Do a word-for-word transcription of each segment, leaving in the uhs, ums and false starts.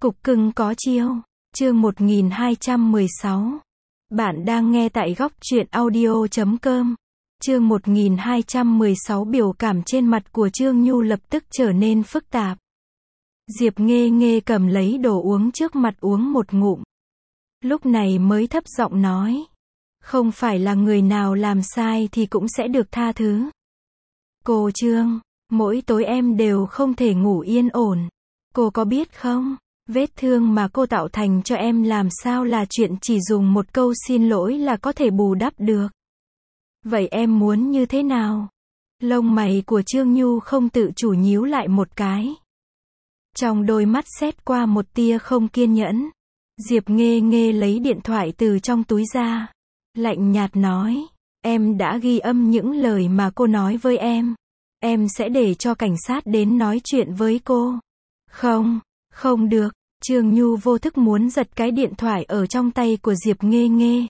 Cục cưng có chiêu. Chương một nghìn hai trăm mười sáu. Bạn đang nghe tại góc truyện audio chấm com. Chương một nghìn hai trăm mười sáu. Biểu cảm trên mặt của Trương Nhu lập tức trở nên phức tạp. Diệp Nghê Nghê cầm lấy đồ uống trước mặt uống một ngụm. Lúc này mới thấp giọng nói. Không phải là người nào làm sai thì cũng sẽ được tha thứ. Cô Trương, mỗi tối em đều không thể ngủ yên ổn. Cô có biết không? Vết thương mà cô tạo thành cho em làm sao là chuyện chỉ dùng một câu xin lỗi là có thể bù đắp được. Vậy em muốn như thế nào? Lông mày của Trương Nhu không tự chủ nhíu lại một cái. Trong đôi mắt xét qua một tia không kiên nhẫn. Diệp Nghê Nghê lấy điện thoại từ trong túi ra. Lạnh nhạt nói. Em đã ghi âm những lời mà cô nói với em. Em sẽ để cho cảnh sát đến nói chuyện với cô. Không, không được. Trương Nhu vô thức muốn giật cái điện thoại ở trong tay của Diệp Nghê Nghê.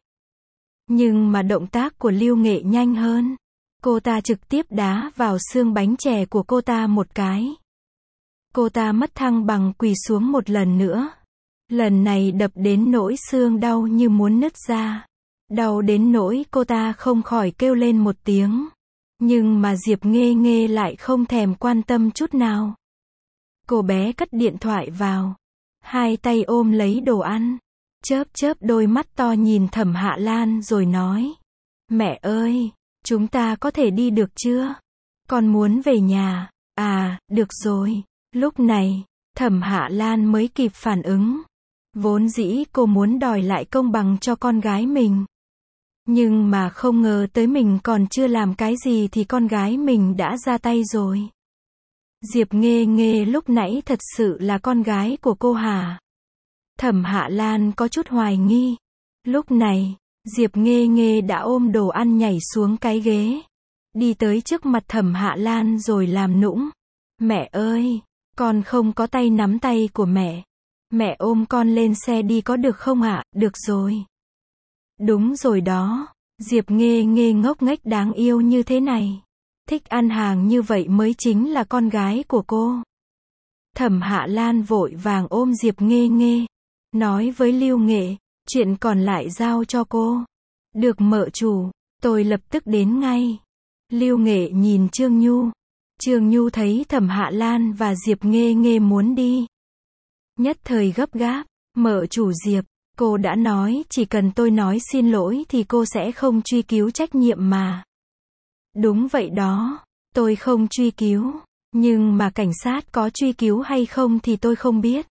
Nhưng mà động tác của Lưu Nghệ nhanh hơn. Cô ta trực tiếp đá vào xương bánh chè của cô ta một cái. Cô ta mất thăng bằng quỳ xuống một lần nữa. Lần này đập đến nỗi xương đau như muốn nứt ra. Đau đến nỗi cô ta không khỏi kêu lên một tiếng. Nhưng mà Diệp Nghê Nghê lại không thèm quan tâm chút nào. Cô bé cất điện thoại vào. Hai tay ôm lấy đồ ăn. Chớp chớp đôi mắt to nhìn Thẩm Hạ Lan rồi nói. Mẹ ơi, chúng ta có thể đi được chưa? Con muốn về nhà. À, được rồi. Lúc này, Thẩm Hạ Lan mới kịp phản ứng. Vốn dĩ cô muốn đòi lại công bằng cho con gái mình. Nhưng mà không ngờ tới mình còn chưa làm cái gì thì con gái mình đã ra tay rồi. Diệp Nghê Nghê lúc nãy thật sự là con gái của cô hả? Thẩm Hạ Lan có chút hoài nghi. Lúc này, Diệp Nghê Nghê đã ôm đồ ăn nhảy xuống cái ghế. Đi tới trước mặt Thẩm Hạ Lan rồi làm nũng. Mẹ ơi, con không có tay nắm tay của mẹ. Mẹ ôm con lên xe đi có được không ạ? Được rồi. Đúng rồi đó, Diệp Nghê Nghê ngốc nghếch đáng yêu như thế này. Thích ăn hàng như vậy mới chính là con gái của cô. Thẩm Hạ Lan vội vàng ôm Diệp Nghê Nghê. Nói với Lưu Nghệ, chuyện còn lại giao cho cô. Được mợ chủ, tôi lập tức đến ngay. Lưu Nghệ nhìn Trương Nhu. Trương Nhu thấy Thẩm Hạ Lan và Diệp Nghê Nghê muốn đi. Nhất thời gấp gáp, mợ chủ Diệp, cô đã nói chỉ cần tôi nói xin lỗi thì cô sẽ không truy cứu trách nhiệm mà. Đúng vậy đó, tôi không truy cứu, nhưng mà cảnh sát có truy cứu hay không thì tôi không biết.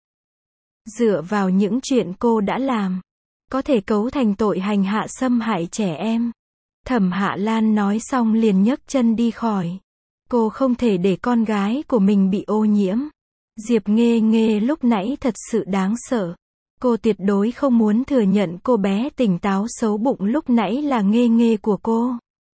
Dựa vào những chuyện cô đã làm, có thể cấu thành tội hành hạ xâm hại trẻ em. Thẩm Hạ Lan nói xong liền nhấc chân đi khỏi. Cô không thể để con gái của mình bị ô nhiễm. Diệp Nghê Nghê lúc nãy thật sự đáng sợ. Cô tuyệt đối không muốn thừa nhận cô bé tỉnh táo xấu bụng lúc nãy là Nghê Nghê của cô.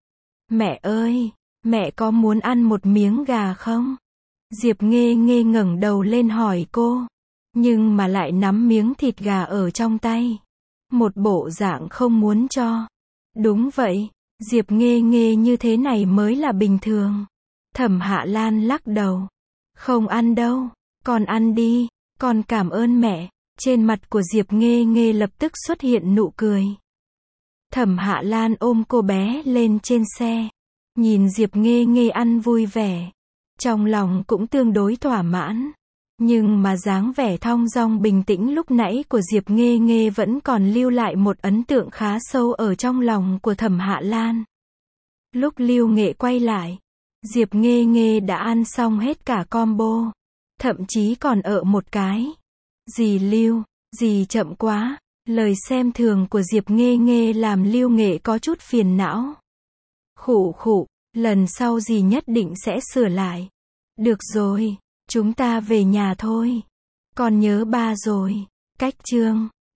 Mẹ ơi, mẹ có muốn ăn một miếng gà không? Diệp Nghê Nghê ngẩng đầu lên hỏi cô. Nhưng mà lại nắm miếng thịt gà ở trong tay. Một bộ dạng không muốn cho. Đúng vậy, Diệp Nghê Nghê như thế này mới là bình thường. Thẩm Hạ Lan lắc đầu. Không ăn đâu, con ăn đi, con cảm ơn mẹ. Trên mặt của Diệp Nghê Nghê lập tức xuất hiện nụ cười. Thẩm Hạ Lan ôm cô bé lên trên xe. Nhìn Diệp Nghê Nghê ăn vui vẻ. Trong lòng cũng tương đối thỏa mãn. Nhưng mà dáng vẻ thong dong bình tĩnh lúc nãy của Diệp Nghê Nghê vẫn còn lưu lại một ấn tượng khá sâu ở trong lòng của Thẩm Hạ Lan. Lúc Lưu Nghệ quay lại, Diệp Nghê Nghê đã ăn xong hết cả combo. Thậm chí còn ở một cái. Dì Lưu, dì chậm quá. Lời xem thường của Diệp Nghê Nghê làm Lưu Nghệ có chút phiền não. Khụ khụ, lần sau dì nhất định sẽ sửa lại. Được rồi, chúng ta về nhà thôi. Con nhớ ba rồi. Cách chương